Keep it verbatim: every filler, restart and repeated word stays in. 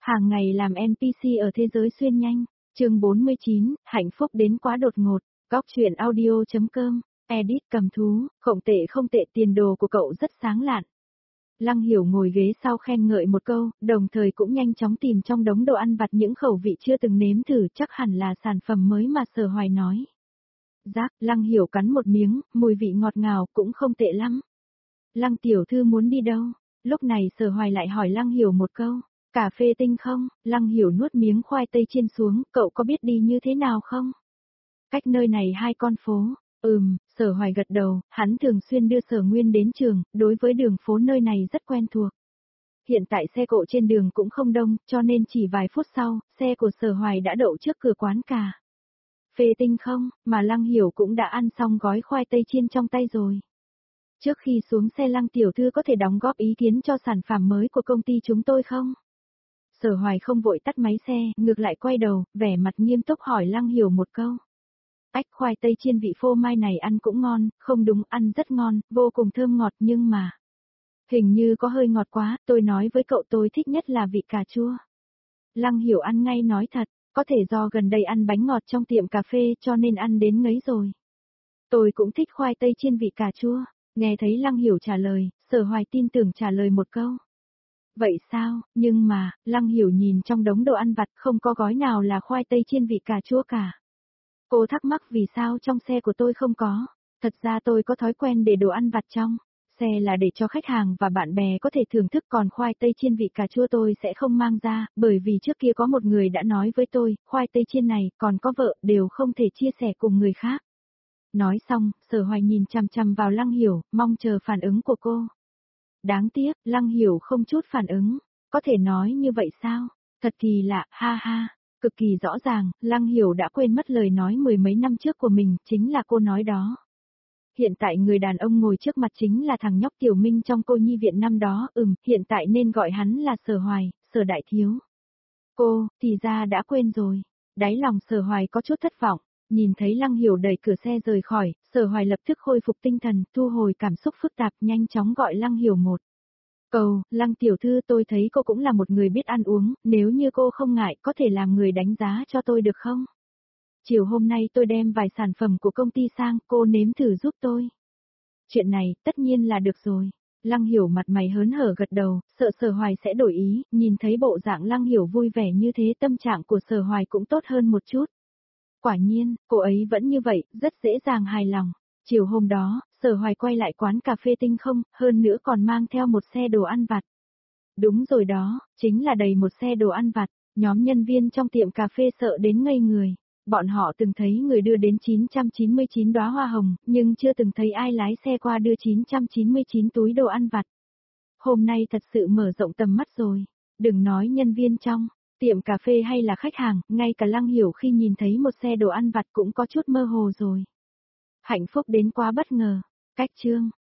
Hàng ngày làm en pê xê ở thế giới xuyên nhanh. Chương bốn mươi chín, hạnh phúc đến quá đột ngột. Góc truyện audio.com. Edit cầm thú, không tệ không tệ, tiền đồ của cậu rất sáng lạn. Lăng Hiểu ngồi ghế sau khen ngợi một câu, đồng thời cũng nhanh chóng tìm trong đống đồ ăn vặt những khẩu vị chưa từng nếm thử, chắc hẳn là sản phẩm mới mà Sở Hoài nói. Giác, Lăng Hiểu cắn một miếng, mùi vị ngọt ngào cũng không tệ lắm. Lăng tiểu thư muốn đi đâu? Lúc này Sở Hoài lại hỏi Lăng Hiểu một câu. Cà phê tinh không? Lăng Hiểu nuốt miếng khoai tây chiên xuống, cậu có biết đi như thế nào không? Cách nơi này hai con phố. Ừm, Sở Hoài gật đầu, hắn thường xuyên đưa Sở Nguyên đến trường, đối với đường phố nơi này rất quen thuộc. Hiện tại xe cộ trên đường cũng không đông, cho nên chỉ vài phút sau, xe của Sở Hoài đã đậu trước cửa quán cà phê tinh không, mà Lăng Hiểu cũng đã ăn xong gói khoai tây chiên trong tay rồi. Trước khi xuống xe, Lăng tiểu thư có thể đóng góp ý kiến cho sản phẩm mới của công ty chúng tôi không? Sở Hoài không vội tắt máy xe, ngược lại quay đầu, vẻ mặt nghiêm túc hỏi Lăng Hiểu một câu. Ách, khoai tây chiên vị phô mai này ăn cũng ngon, không đúng, ăn rất ngon, vô cùng thơm ngọt, nhưng mà hình như có hơi ngọt quá, tôi nói với cậu tôi thích nhất là vị cà chua. Lăng Hiểu ăn ngay nói thật, có thể do gần đây ăn bánh ngọt trong tiệm cà phê cho nên ăn đến ngấy rồi. Tôi cũng thích khoai tây chiên vị cà chua. Nghe thấy Lăng Hiểu trả lời, Sở Hoài tin tưởng trả lời một câu. Vậy sao, nhưng mà, Lăng Hiểu nhìn trong đống đồ ăn vặt không có gói nào là khoai tây chiên vị cà chua cả. Cô thắc mắc vì sao trong xe của tôi không có. Thật ra tôi có thói quen để đồ ăn vặt trong xe là để cho khách hàng và bạn bè có thể thưởng thức, còn khoai tây chiên vị cà chua tôi sẽ không mang ra, bởi vì trước kia có một người đã nói với tôi, khoai tây chiên này, còn có vợ, đều không thể chia sẻ cùng người khác. Nói xong, Sở Hoài nhìn chằm chằm vào Lăng Hiểu, mong chờ phản ứng của cô. Đáng tiếc, Lăng Hiểu không chút phản ứng. Có thể nói như vậy sao? Thật kỳ lạ, ha ha. Cực kỳ rõ ràng, Lăng Hiểu đã quên mất lời nói mười mấy năm trước của mình, chính là cô nói đó. Hiện tại người đàn ông ngồi trước mặt chính là thằng nhóc Tiểu Minh trong cô nhi viện năm đó, ừm, hiện tại nên gọi hắn là Sở Hoài, Sở đại thiếu. Cô, thì ra đã quên rồi. Đáy lòng Sở Hoài có chút thất vọng. Nhìn thấy Lăng Hiểu đẩy cửa xe rời khỏi, Sở Hoài lập tức khôi phục tinh thần, thu hồi cảm xúc phức tạp, nhanh chóng gọi Lăng Hiểu một câu. Lăng tiểu thư, tôi thấy cô cũng là một người biết ăn uống, nếu như cô không ngại có thể làm người đánh giá cho tôi được không? Chiều hôm nay tôi đem vài sản phẩm của công ty sang, cô nếm thử giúp tôi. Chuyện này, tất nhiên là được rồi. Lăng Hiểu mặt mày hớn hở gật đầu, sợ Sở Hoài sẽ đổi ý, nhìn thấy bộ dạng Lăng Hiểu vui vẻ như thế, tâm trạng của Sở Hoài cũng tốt hơn một chút. Quả nhiên, cô ấy vẫn như vậy, rất dễ dàng hài lòng. Chiều hôm đó, Sở Hoài quay lại quán cà phê tinh không, hơn nữa còn mang theo một xe đồ ăn vặt. Đúng rồi đó, chính là đầy một xe đồ ăn vặt, nhóm nhân viên trong tiệm cà phê sợ đến ngây người. Bọn họ từng thấy người đưa đến chín trăm chín mươi chín đóa hoa hồng, nhưng chưa từng thấy ai lái xe qua đưa chín trăm chín mươi chín túi đồ ăn vặt. Hôm nay thật sự mở rộng tầm mắt rồi, đừng nói nhân viên trong tiệm cà phê hay là khách hàng, ngay cả Lăng Hiểu khi nhìn thấy một xe đồ ăn vặt cũng có chút mơ hồ rồi. Hạnh phúc đến quá bất ngờ. Cách chương